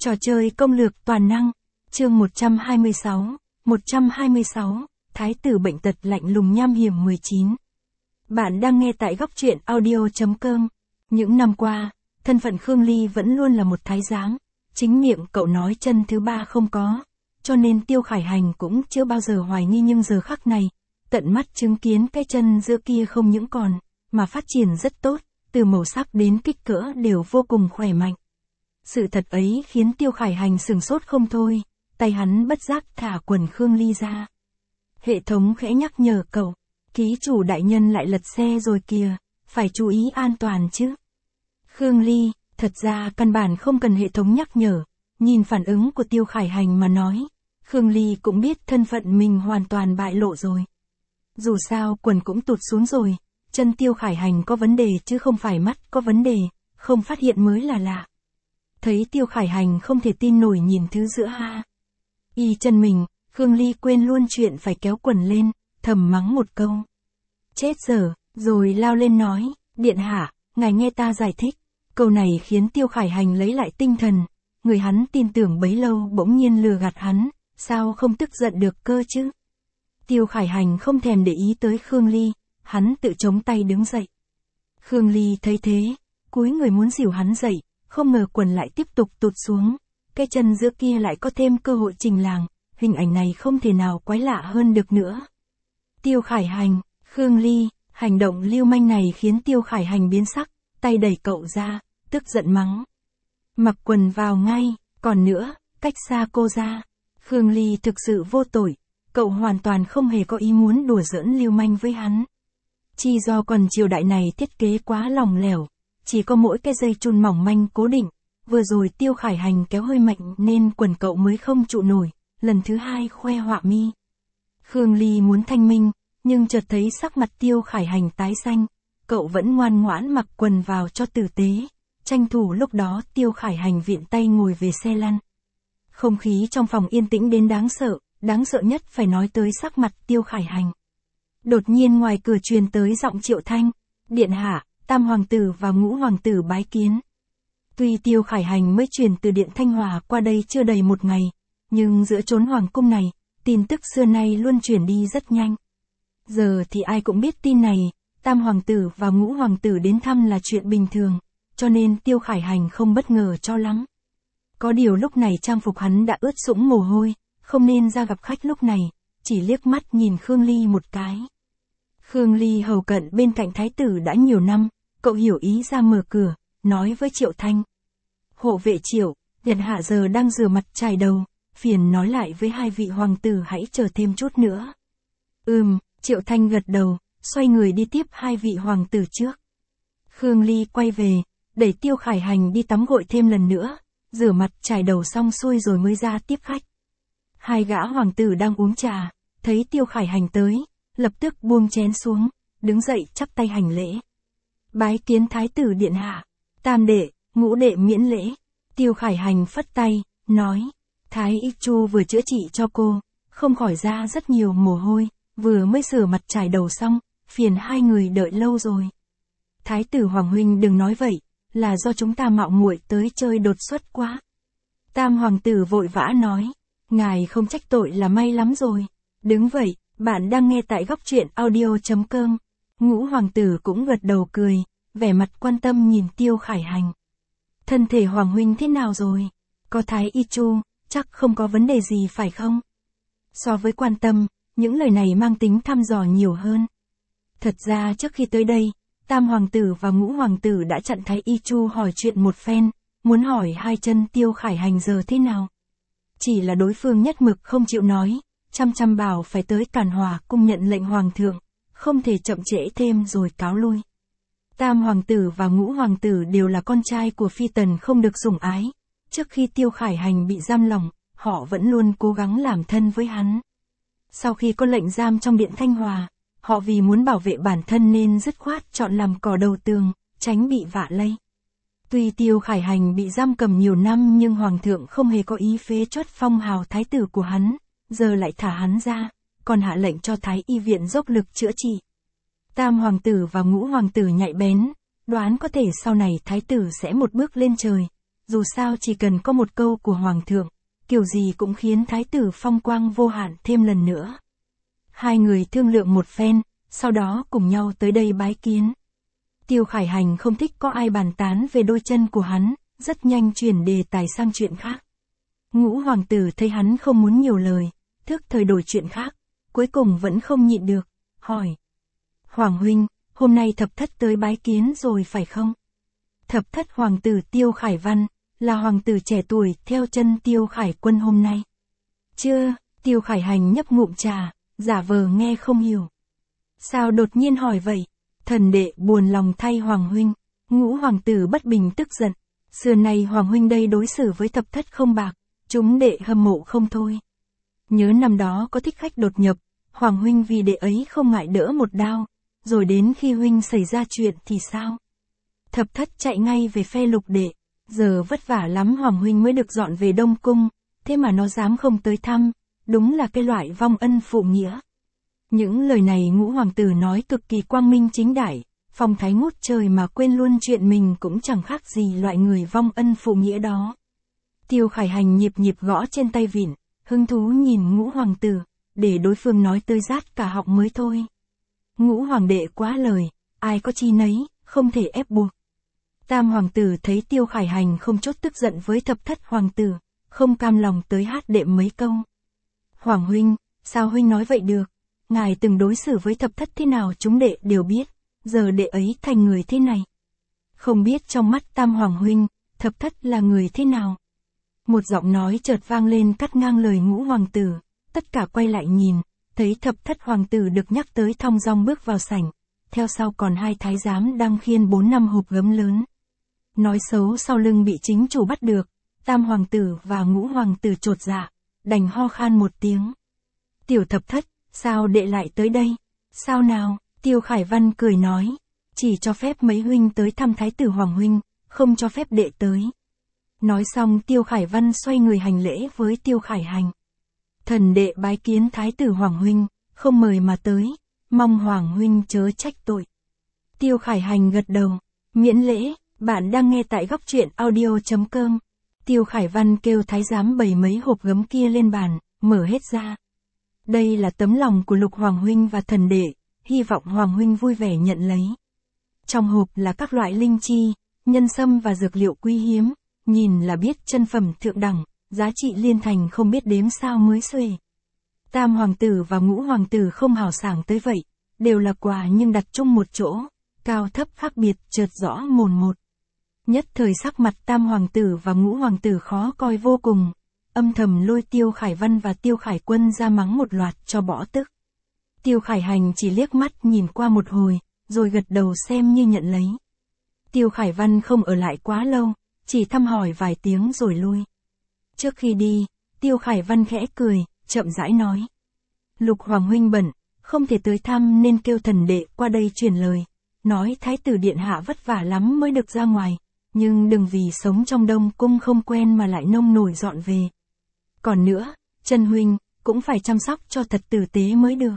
Trò chơi công lược toàn năng, chương 126, Thái tử bệnh tật lạnh lùng nham hiểm 19. Bạn đang nghe tại góc truyện audio.com. Những năm qua, thân phận Khương Ly vẫn luôn là một thái giám, chính miệng cậu nói chân thứ ba không có, cho nên Tiêu Khải Hành cũng chưa bao giờ hoài nghi, nhưng giờ khắc này, tận mắt chứng kiến cái chân giữa kia không những còn, mà phát triển rất tốt, từ màu sắc đến kích cỡ đều vô cùng khỏe mạnh. Sự thật ấy khiến Tiêu Khải Hành sửng sốt không thôi, tay hắn bất giác thả quần Khương Ly ra. Hệ thống khẽ nhắc nhở cậu, ký chủ đại nhân lại lật xe rồi kìa, phải chú ý an toàn chứ. Khương Ly, thật ra căn bản không cần hệ thống nhắc nhở, nhìn phản ứng của Tiêu Khải Hành mà nói, Khương Ly cũng biết thân phận mình hoàn toàn bại lộ rồi. Dù sao quần cũng tụt xuống rồi, chân Tiêu Khải Hành có vấn đề chứ không phải mắt có vấn đề, không phát hiện mới là lạ. Thấy Tiêu Khải Hành không thể tin nổi nhìn thứ giữa y chân mình, Khương Ly quên luôn chuyện phải kéo quần lên, thầm mắng một câu. Chết dở, rồi lao lên nói, điện hạ, ngài nghe ta giải thích. Câu này khiến Tiêu Khải Hành lấy lại tinh thần, người hắn tin tưởng bấy lâu bỗng nhiên lừa gạt hắn, sao không tức giận được cơ chứ. Tiêu Khải Hành không thèm để ý tới Khương Ly, hắn tự chống tay đứng dậy. Khương Ly thấy thế, cúi người muốn dìu hắn dậy, không ngờ quần lại tiếp tục tụt xuống, cái chân giữa kia lại có thêm cơ hội trình làng, hình ảnh này không thể nào quái lạ hơn được nữa. Tiêu Khải Hành, Khương Ly, hành động lưu manh này khiến Tiêu Khải Hành biến sắc, tay đẩy cậu ra, tức giận mắng. Mặc quần vào ngay, còn nữa, cách xa cô ra. Khương Ly thực sự vô tội, cậu hoàn toàn không hề có ý muốn đùa giỡn lưu manh với hắn. Chỉ do quần triều đại này thiết kế quá lỏng lẻo, chỉ có mỗi cái dây chun mỏng manh cố định, vừa rồi Tiêu Khải Hành kéo hơi mạnh nên quần cậu mới không trụ nổi, lần thứ hai khoe họa mi. Khương Ly muốn thanh minh, nhưng chợt thấy sắc mặt Tiêu Khải Hành tái xanh, cậu vẫn ngoan ngoãn mặc quần vào cho tử tế, tranh thủ lúc đó Tiêu Khải Hành viện tay ngồi về xe lăn. Không khí trong phòng yên tĩnh đến đáng sợ nhất phải nói tới sắc mặt Tiêu Khải Hành. Đột nhiên ngoài cửa truyền tới giọng Triệu Thanh, điện hạ, Tam hoàng tử và Ngũ hoàng tử bái kiến. Tuy Tiêu Khải Hành mới chuyển từ điện Thanh Hòa qua đây chưa đầy một ngày, nhưng giữa chốn hoàng cung này, tin tức xưa nay luôn chuyển đi rất nhanh. Giờ thì ai cũng biết tin này, Tam hoàng tử và Ngũ hoàng tử đến thăm là chuyện bình thường, cho nên Tiêu Khải Hành không bất ngờ cho lắm. Có điều lúc này trang phục hắn đã ướt sũng mồ hôi, không nên ra gặp khách lúc này, chỉ liếc mắt nhìn Khương Ly một cái. Khương Ly hầu cận bên cạnh thái tử đã nhiều năm, cậu hiểu ý ra mở cửa, nói với Triệu Thanh. Hộ vệ Triệu, điện hạ giờ đang rửa mặt chải đầu, phiền nói lại với hai vị hoàng tử hãy chờ thêm chút nữa. Triệu Thanh gật đầu, xoay người đi tiếp hai vị hoàng tử trước. Khương Ly quay về, đẩy Tiêu Khải Hành đi tắm gội thêm lần nữa, rửa mặt chải đầu xong xuôi rồi mới ra tiếp khách. Hai gã hoàng tử đang uống trà, thấy Tiêu Khải Hành tới, lập tức buông chén xuống, đứng dậy chắp tay hành lễ. Bái kiến thái tử điện hạ, Tam đệ, Ngũ đệ miễn lễ. Tiêu Khải Hành phất tay, nói, Thái y Chu vừa chữa trị cho cô, không khỏi ra rất nhiều mồ hôi, vừa mới rửa mặt chải đầu xong, phiền hai người đợi lâu rồi. Thái tử Hoàng huynh đừng nói vậy, là do chúng ta mạo muội tới chơi đột xuất quá. Tam hoàng tử vội vã nói, ngài không trách tội là may lắm rồi. Đứng vậy, bạn đang nghe tại góc truyện audio.com. Ngũ hoàng tử cũng gật đầu cười, vẻ mặt quan tâm nhìn Tiêu Khải Hành. Thân thể Hoàng huynh thế nào rồi? Có Thái y Chu, chắc không có vấn đề gì phải không? So với quan tâm, những lời này mang tính thăm dò nhiều hơn. Thật ra trước khi tới đây, Tam hoàng tử và Ngũ hoàng tử đã chặn Thái y Chu hỏi chuyện một phen, muốn hỏi hai chân Tiêu Khải Hành giờ thế nào. Chỉ là đối phương nhất mực không chịu nói, chăm bảo phải tới Càn Hòa cung nhận lệnh hoàng thượng, không thể chậm trễ thêm rồi cáo lui. Tam hoàng tử và Ngũ hoàng tử đều là con trai của phi tần không được sủng ái. Trước khi Tiêu Khải Hành bị giam lỏng, họ vẫn luôn cố gắng làm thân với hắn. Sau khi có lệnh giam trong điện Thanh Hòa, họ vì muốn bảo vệ bản thân nên dứt khoát chọn làm cỏ đầu tường, tránh bị vạ lây. Tuy Tiêu Khải Hành bị giam cầm nhiều năm nhưng hoàng thượng không hề có ý phế chốt phong hào thái tử của hắn, giờ lại thả hắn ra, còn hạ lệnh cho Thái y viện dốc lực chữa trị. Tam hoàng tử và Ngũ hoàng tử nhạy bén, đoán có thể sau này thái tử sẽ một bước lên trời, dù sao chỉ cần có một câu của Hoàng thượng, kiểu gì cũng khiến Thái tử phong quang vô hạn thêm lần nữa. Hai người thương lượng một phen, sau đó cùng nhau tới đây bái kiến. Tiêu Khải Hành không thích có ai bàn tán về đôi chân của hắn, rất nhanh chuyển đề tài sang chuyện khác. Ngũ hoàng tử thấy hắn không muốn nhiều lời, thức thời đổi chuyện khác, cuối cùng vẫn không nhịn được, hỏi. Hoàng huynh, hôm nay thập thất tới bái kiến rồi phải không? Thập thất hoàng tử Tiêu Khải Văn, là hoàng tử trẻ tuổi theo chân Tiêu Khải Quân hôm nay. Chưa, Tiêu Khải Hành nhấp ngụm trà, giả vờ nghe không hiểu. Sao đột nhiên hỏi vậy? Thần đệ buồn lòng thay Hoàng huynh. Ngũ hoàng tử bất bình tức giận. Xưa này Hoàng huynh đây đối xử với thập thất không bạc, chúng đệ hâm mộ không thôi. Nhớ năm đó có thích khách đột nhập, Hoàng huynh vì đệ ấy không ngại đỡ một đao, rồi đến khi huynh xảy ra chuyện thì sao? Thập thất chạy ngay về phe Lục đệ, giờ vất vả lắm Hoàng huynh mới được dọn về Đông Cung, thế mà nó dám không tới thăm, đúng là cái loại vong ân phụ nghĩa. Những lời này ngũ hoàng tử nói cực kỳ quang minh chính đại, phong thái ngút trời mà quên luôn chuyện mình cũng chẳng khác gì loại người vong ân phụ nghĩa đó. Tiêu Khải Hành nhịp nhịp gõ trên tay vịn, hứng thú nhìn ngũ hoàng tử, để đối phương nói tới rát cả họng mới thôi. Ngũ hoàng đệ quá lời, ai có chi nấy, không thể ép buộc. Tam hoàng tử thấy Tiêu Khải Hành không chốt tức giận với thập thất hoàng tử, không cam lòng tới hát đệm mấy câu. Hoàng huynh, sao huynh nói vậy được? Ngài từng đối xử với thập thất thế nào chúng đệ đều biết, giờ đệ ấy thành người thế này. Không biết trong mắt Tam hoàng huynh, thập thất là người thế nào? Một giọng nói chợt vang lên cắt ngang lời ngũ hoàng tử, tất cả quay lại nhìn, thấy thập thất hoàng tử được nhắc tới thong dong bước vào sảnh, theo sau còn hai thái giám đang khiêng 4-5 hộp gấm lớn. Nói xấu sau lưng bị chính chủ bắt được, Tam hoàng tử và ngũ hoàng tử chột dạ, đành ho khan một tiếng. Tiểu thập thất, sao đệ lại tới đây? Sao nào? Tiêu Khải Văn cười nói, chỉ cho phép mấy huynh tới thăm thái tử Hoàng huynh, không cho phép đệ tới. Nói xong Tiêu Khải Văn xoay người hành lễ với Tiêu Khải Hành. Thần đệ bái kiến thái tử Hoàng huynh, không mời mà tới, mong Hoàng huynh chớ trách tội. Tiêu Khải Hành gật đầu, miễn lễ. Bạn đang nghe tại góc truyện audio.com. Tiêu Khải Văn kêu thái giám bày mấy hộp gấm kia lên bàn, mở hết ra. Đây là tấm lòng của Lục Hoàng huynh và thần đệ, hy vọng Hoàng huynh vui vẻ nhận lấy. Trong hộp là các loại linh chi, nhân sâm và dược liệu quý hiếm, nhìn là biết chân phẩm thượng đẳng, giá trị liên thành không biết đếm sao mới xuể. Tam hoàng tử và ngũ hoàng tử không hào sảng tới vậy, đều là quà nhưng đặt chung một chỗ, cao thấp khác biệt chợt rõ mồn một. Nhất thời sắc mặt Tam hoàng tử và ngũ hoàng tử khó coi vô cùng, âm thầm lôi Tiêu Khải Văn và Tiêu Khải Quân ra mắng một loạt cho bỏ tức. Tiêu Khải Hành chỉ liếc mắt nhìn qua một hồi, rồi gật đầu xem như nhận lấy. Tiêu Khải Văn không ở lại quá lâu, chỉ thăm hỏi vài tiếng rồi lui. Trước khi đi, Tiêu Khải Văn khẽ cười, chậm rãi nói. Lục Hoàng huynh bận, không thể tới thăm nên kêu thần đệ qua đây truyền lời, nói thái tử điện hạ vất vả lắm mới được ra ngoài. Nhưng đừng vì sống trong Đông Cung không quen mà lại nông nổi dọn về. Còn nữa, Trần huynh, cũng phải chăm sóc cho thật tử tế mới được.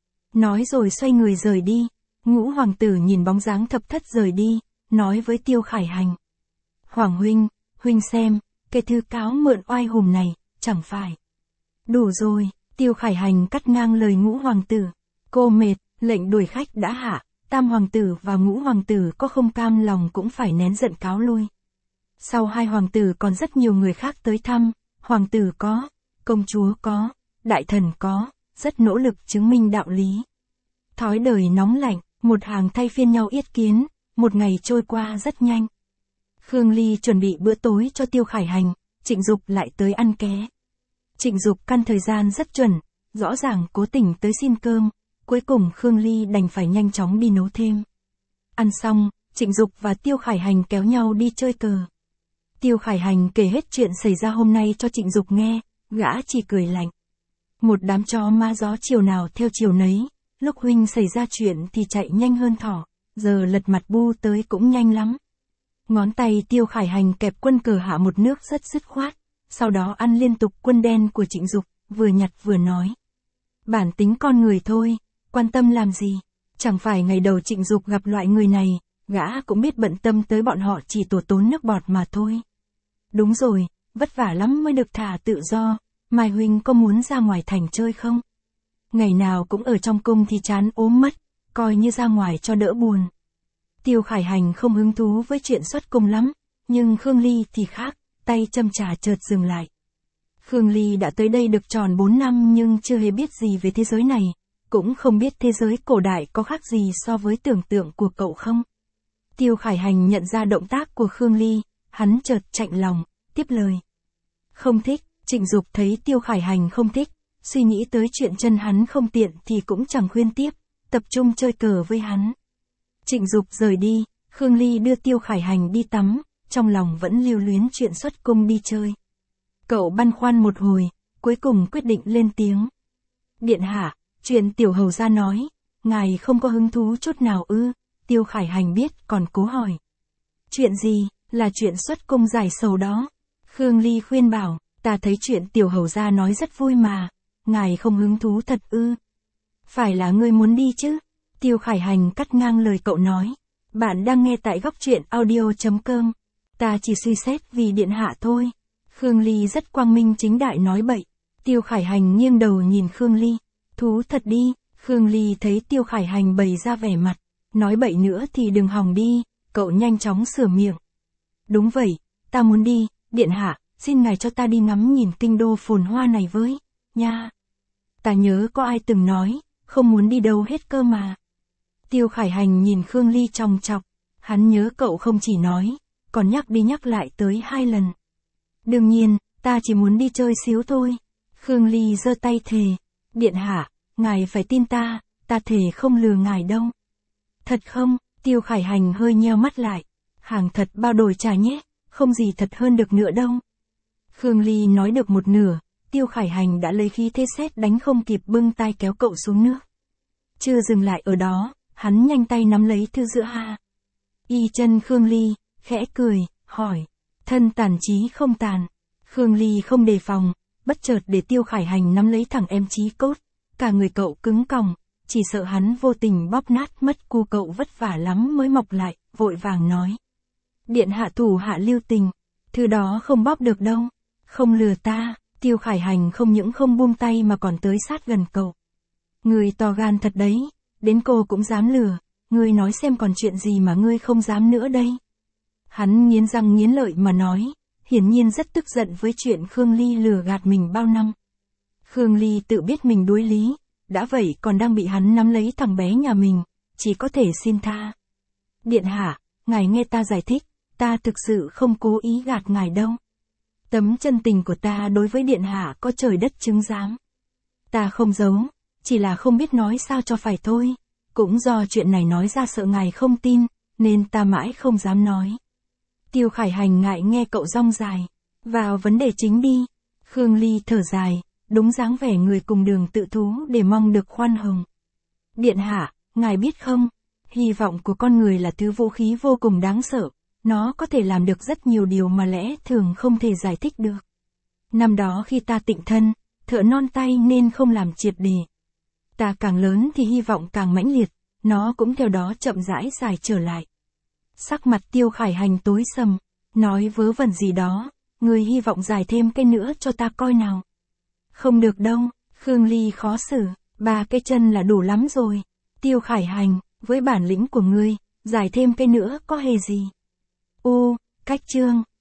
Nói rồi xoay người rời đi, ngũ hoàng tử nhìn bóng dáng thập thất rời đi, nói với Tiêu Khải Hành. Hoàng huynh, huynh xem, cái thư cáo mượn oai hùng này, chẳng phải. Đủ rồi, Tiêu Khải Hành cắt ngang lời ngũ hoàng tử. Cô mệt, lệnh đuổi khách đã hạ. Tam hoàng tử và ngũ hoàng tử có không cam lòng cũng phải nén giận cáo lui. Sau hai hoàng tử còn rất nhiều người khác tới thăm, hoàng tử có, công chúa có, đại thần có, rất nỗ lực chứng minh đạo lý. Thói đời nóng lạnh, một hàng thay phiên nhau yết kiến, một ngày trôi qua rất nhanh. Khương Ly chuẩn bị bữa tối cho Tiêu Khải Hành, Trịnh Dục lại tới ăn ké. Trịnh Dục căn thời gian rất chuẩn, rõ ràng cố tình tới xin cơm. Cuối cùng Khương Ly đành phải nhanh chóng đi nấu thêm. Ăn xong, Trịnh Dục và Tiêu Khải Hành kéo nhau đi chơi cờ. Tiêu Khải Hành kể hết chuyện xảy ra hôm nay cho Trịnh Dục nghe, gã chỉ cười lạnh. Một đám chó ma gió chiều nào theo chiều nấy, lúc huynh xảy ra chuyện thì chạy nhanh hơn thỏ, giờ lật mặt bu tới cũng nhanh lắm. Ngón tay Tiêu Khải Hành kẹp quân cờ hạ một nước rất dứt khoát, sau đó ăn liên tục quân đen của Trịnh Dục, vừa nhặt vừa nói. Bản tính con người thôi. Quan tâm làm gì? Chẳng phải ngày đầu Trịnh Dục gặp loại người này, gã cũng biết bận tâm tới bọn họ chỉ tổ tốn nước bọt mà thôi. đúng rồi, vất vả lắm mới được thả tự do, Mai huynh có muốn ra ngoài thành chơi không? Ngày nào cũng ở trong cung thì chán ốm mất, coi như ra ngoài cho đỡ buồn. Tiêu Khải Hành không hứng thú với chuyện xuất cung lắm, nhưng Khương Ly thì khác, tay châm trà chợt dừng lại. Khương Ly đã tới đây được tròn 4 năm nhưng chưa hề biết gì về thế giới này, cũng không biết thế giới cổ đại có khác gì so với tưởng tượng của cậu không. Tiêu Khải Hành nhận ra động tác của Khương Ly, hắn chợt chạnh lòng, tiếp lời. Không thích, Trịnh Dục thấy Tiêu Khải Hành không thích, suy nghĩ tới chuyện chân hắn không tiện thì cũng chẳng khuyên tiếp, tập trung chơi cờ với hắn. Trịnh Dục rời đi, Khương Ly đưa Tiêu Khải Hành đi tắm, trong lòng vẫn lưu luyến chuyện xuất cung đi chơi. Cậu băn khoăn một hồi, cuối cùng quyết định lên tiếng. Điện hạ, chuyện tiểu hầu gia nói, ngài không có hứng thú chút nào ư? Tiêu Khải Hành biết còn cố hỏi. Chuyện gì, là chuyện xuất cung giải sầu đó. Khương Ly khuyên bảo, ta thấy chuyện tiểu hầu gia nói rất vui mà, ngài không hứng thú thật ư? Phải là ngươi muốn đi chứ? Tiêu Khải Hành cắt ngang lời cậu nói. Bạn đang nghe tại góc truyện audio.com. Ta chỉ suy xét vì điện hạ thôi. Khương Ly rất quang minh chính đại nói bậy. Tiêu Khải Hành nghiêng đầu nhìn Khương Ly. Thú thật đi. Khương Ly thấy Tiêu Khải Hành bày ra vẻ mặt. Nói bậy nữa thì đừng hòng đi. Cậu nhanh chóng sửa miệng. Đúng vậy, ta muốn đi, điện hạ, xin ngài cho ta đi ngắm nhìn kinh đô phồn hoa này với, nha. Ta nhớ có ai từng nói, không muốn đi đâu hết cơ mà. Tiêu Khải Hành nhìn Khương Ly chòng chọc, hắn nhớ cậu không chỉ nói, còn nhắc đi nhắc lại tới 2 lần. Đương nhiên, ta chỉ muốn đi chơi xíu thôi. Khương Ly giơ tay thề, điện hạ, ngài phải tin ta thề không lừa ngài đâu. Thật không? Tiêu Khải Hành hơi nheo mắt lại. Hàng thật bao đổi trà nhé, không gì thật hơn được nữa đâu. Khương Ly nói được một nửa, Tiêu Khải Hành đã lấy khí thế sét đánh không kịp bưng tay kéo cậu xuống nước. Chưa dừng lại ở đó, hắn nhanh tay nắm lấy thư giữa ha. Y chân Khương Ly, khẽ cười, hỏi, thân tàn chí không tàn. Khương Ly không đề phòng, bất chợt để Tiêu Khải Hành nắm lấy thẳng em chí cốt, cả người cậu cứng còng, chỉ sợ hắn vô tình bóp nát mất cu cậu vất vả lắm mới mọc lại, vội vàng nói. Điện hạ thủ hạ lưu tình, thư đó không bóp được đâu, không lừa ta. Tiêu Khải Hành không những không buông tay mà còn tới sát gần cậu. Người to gan thật đấy, đến cô cũng dám lừa, ngươi nói xem còn chuyện gì mà ngươi không dám nữa đây. Hắn nghiến răng nghiến lợi mà nói, hiển nhiên rất tức giận với chuyện Khương Ly lừa gạt mình bao năm. Khương Ly tự biết mình đuối lý, đã vậy còn đang bị hắn nắm lấy thằng bé nhà mình, chỉ có thể xin tha. Điện hạ, ngài nghe ta giải thích, ta thực sự không cố ý gạt ngài đâu. Tấm chân tình của ta đối với điện hạ có trời đất chứng giám. Ta không giấu, chỉ là không biết nói sao cho phải thôi. Cũng do chuyện này nói ra sợ ngài không tin, nên ta mãi không dám nói. Tiêu Khải Hành ngại nghe cậu rong dài. Vào vấn đề chính đi. Khương Ly thở dài, đúng dáng vẻ người cùng đường tự thú để mong được khoan hồng. Điện hạ, ngài biết không, hy vọng của con người là thứ vũ khí vô cùng đáng sợ. Nó có thể làm được rất nhiều điều mà lẽ thường không thể giải thích được. Năm đó khi ta tịnh thân, thợ non tay nên không làm triệt để. Ta càng lớn thì hy vọng càng mãnh liệt, nó cũng theo đó chậm rãi dài trở lại. Sắc mặt Tiêu Khải Hành tối sầm, nói vớ vẩn gì đó, người hy vọng dài thêm cái nữa cho ta coi nào. Không được đâu, Khương Ly khó xử, 3 cái chân là đủ lắm rồi. Tiêu Khải Hành, với bản lĩnh của ngươi, dài thêm cái nữa có hề gì. Cách chương